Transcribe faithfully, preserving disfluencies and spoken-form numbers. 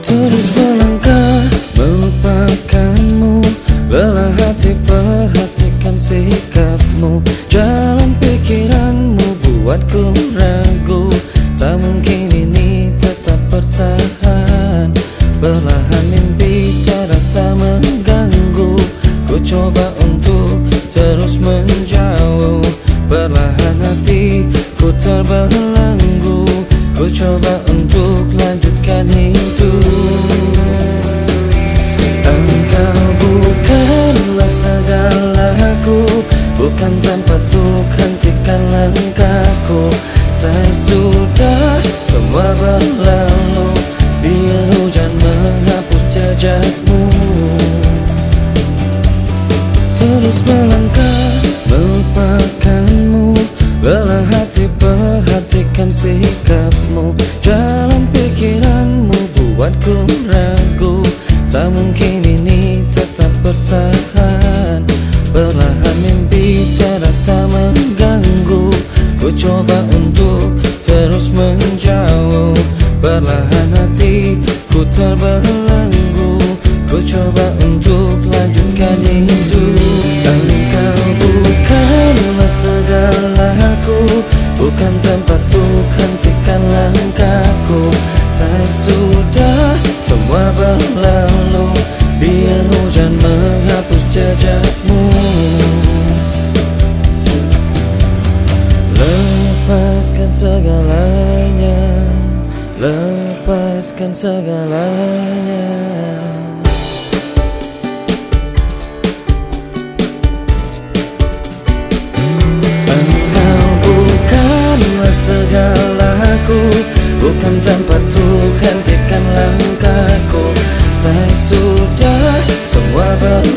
Terus melangkah melupakanmu, lelah hati perhatikan sikapmu. Jalan pikiranmu buatku ragu, tak mungkin ini tetap bertahan. Perlahan mimpi terasa mengganggu, ku coba untuk terus menjauh. Perlahan hatiku terbelenggu, ku coba untuk lanjutkan hidup. Engkau bukanlah segalaku, bukan tempatku, hentikan langkahku. Saya sudah semua berlalu, biar hujan menghapus jejakmu. Terus melangkah melupakanmu, lelah hati perhatikan sikapmu. Jalan pikiranmu buatku ragu, tak mungkin ini tetap bertahan. Perlahan mimpi terasa mengganggu, ku coba untuk terus menjauh. Perlahan hatiku terbelenggu, ku coba untuk lanjutkan hidup. Engkau bukanlah segalaku, bukan tempatku, hentikan langkahku. Saya sudah semua berlalu, biar hujan menghapus jejakmu. Lepaskan segalanya, lepaskan segalanya. Engkau bukanlah segalaku, bukan tempatku, hentikan langkahku. Saya sudah semua berlalu,